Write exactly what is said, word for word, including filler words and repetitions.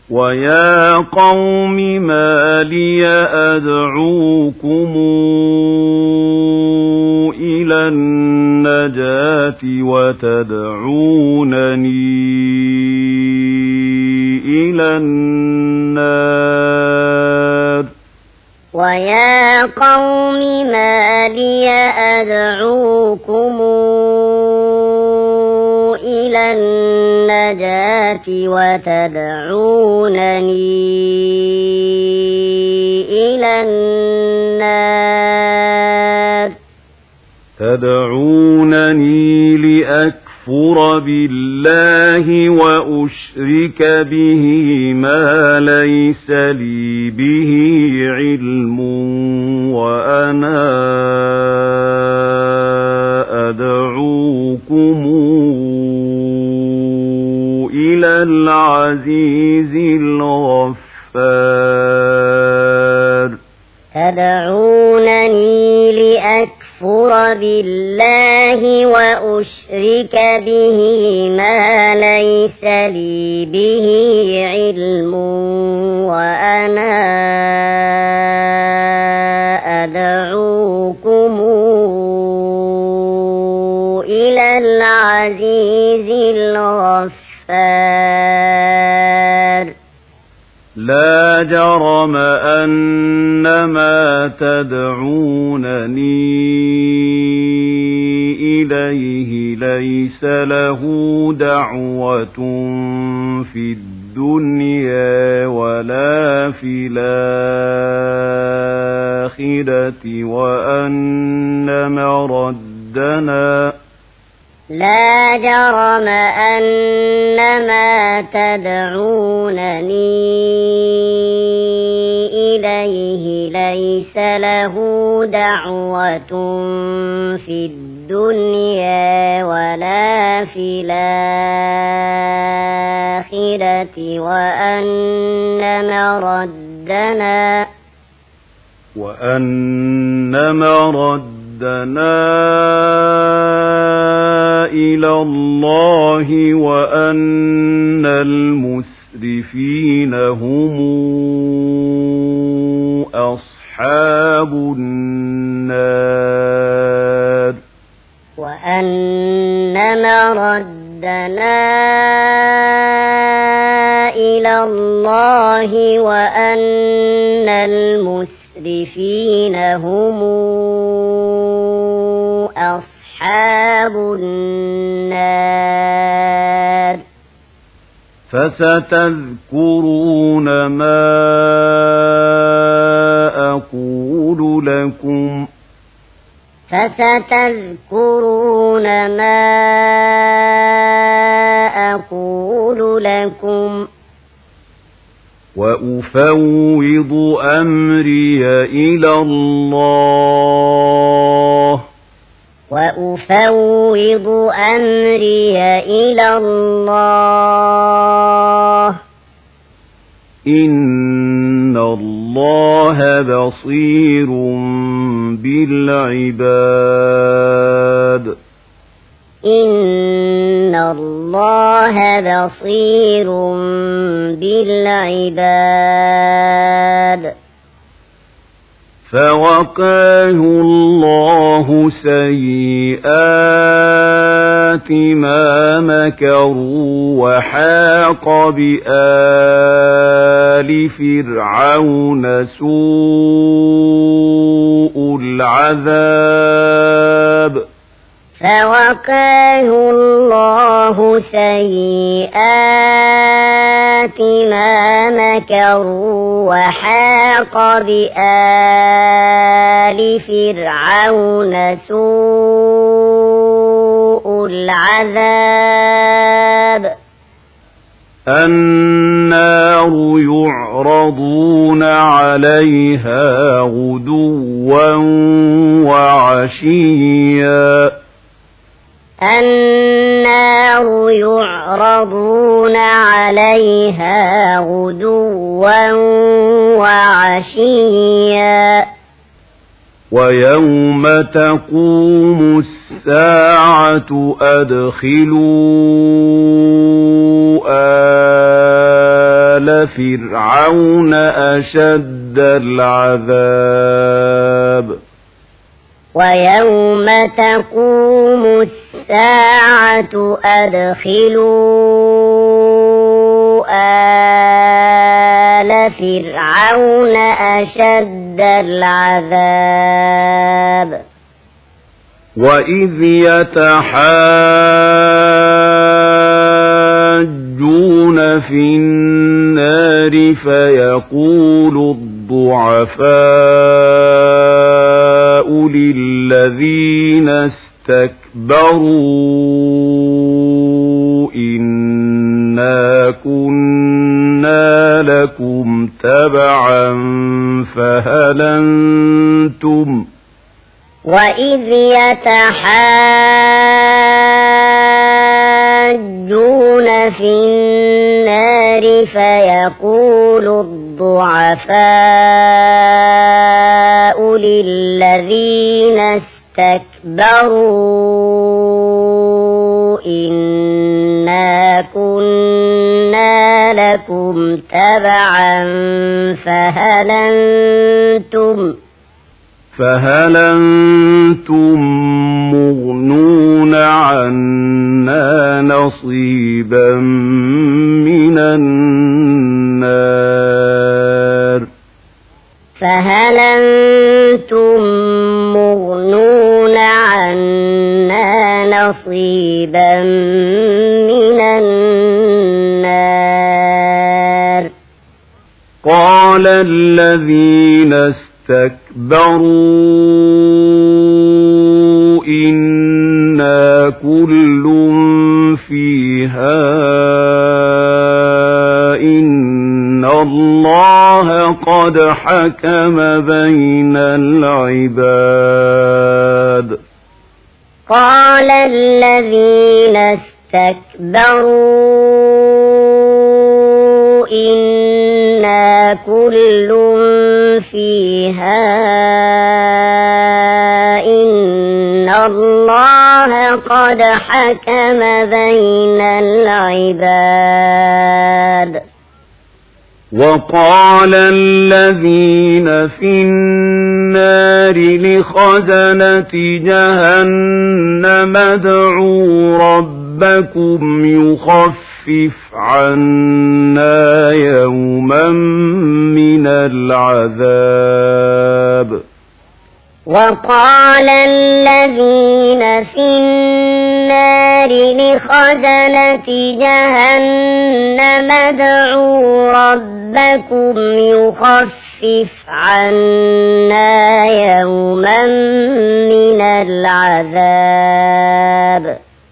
ويا قوم ما لي أدعوكم إلى النجاة وتدعونني إلى النار ويا قوم ما لي أدعوكم إلى النجاة وتدعونني إلى النار تدعونني لأكفر بالله وأشرك به ما ليس لي به علم وأنا أدعوكم إلى العزيز الغفار تدعونني لأكفر بالله وأشرك به ما ليس لي به علم وأنا أدعوكم إلى العزيز الغفار لا جرم أنما تدعونني إليه ليس له دعوة في الدنيا ولا في الآخرة وأن مردنا لا جرم أنما تدعونني إليه ليس له دعوة في الدنيا ولا في الآخرة وأن مردنا وأن مردنا إلى الله وأن المسرفين هم أصحاب النار وأن مردنا إلى الله وأن المسرفين هم أصحاب النار فستذكرون ما أقول لكم فستذكرون ما أقول لكم وأفوض أمري إلى الله وأفوض أمري إلى الله إن الله بصير بالعباد إن الله بصير بالعباد فوقاه الله سيئات ما مكروا وحاق بآل فرعون سوء العذاب فوقاه الله سيئات ما مكروا وحاق بآل فرعون سوء العذاب النار يعرضون عليها غدوا وعشيا النار يعرضون عليها غدوا وعشيا ويوم تقوم الساعة أدخلوا آلَ فِرْعَوْنَ أَشَدَّ الْعَذَابِ ويوم تقوم الساعة أدخلوا آل فرعون أشد العذاب وإذ يتحاجون في النار فيقول الضعفاء للذين استكبروا إنا كنا لكم تبعا فهل أنتم وإذ يتحاجون في النار فيقول الضعفاء للذين استكبروا إنا كنا لكم تبعا فهل أنتم فهل أنتم مغنون عنا نصيبا من النار فهل أنتم مغنون عنا نصيبا من النار قال الذين استكبروا إنا كل فيها إن الله قد حكم بين العباد قال الذين استكبروا إنا كل فيها إن الله قد حكم بين العباد وقال الذين في النار لخزنة جهنم ادعوا ربكم يخفف عنا يوما من العذاب وقال الذين في النار لخزنة جهنم ادعوا ربكم يخفف عنا يوما من العذاب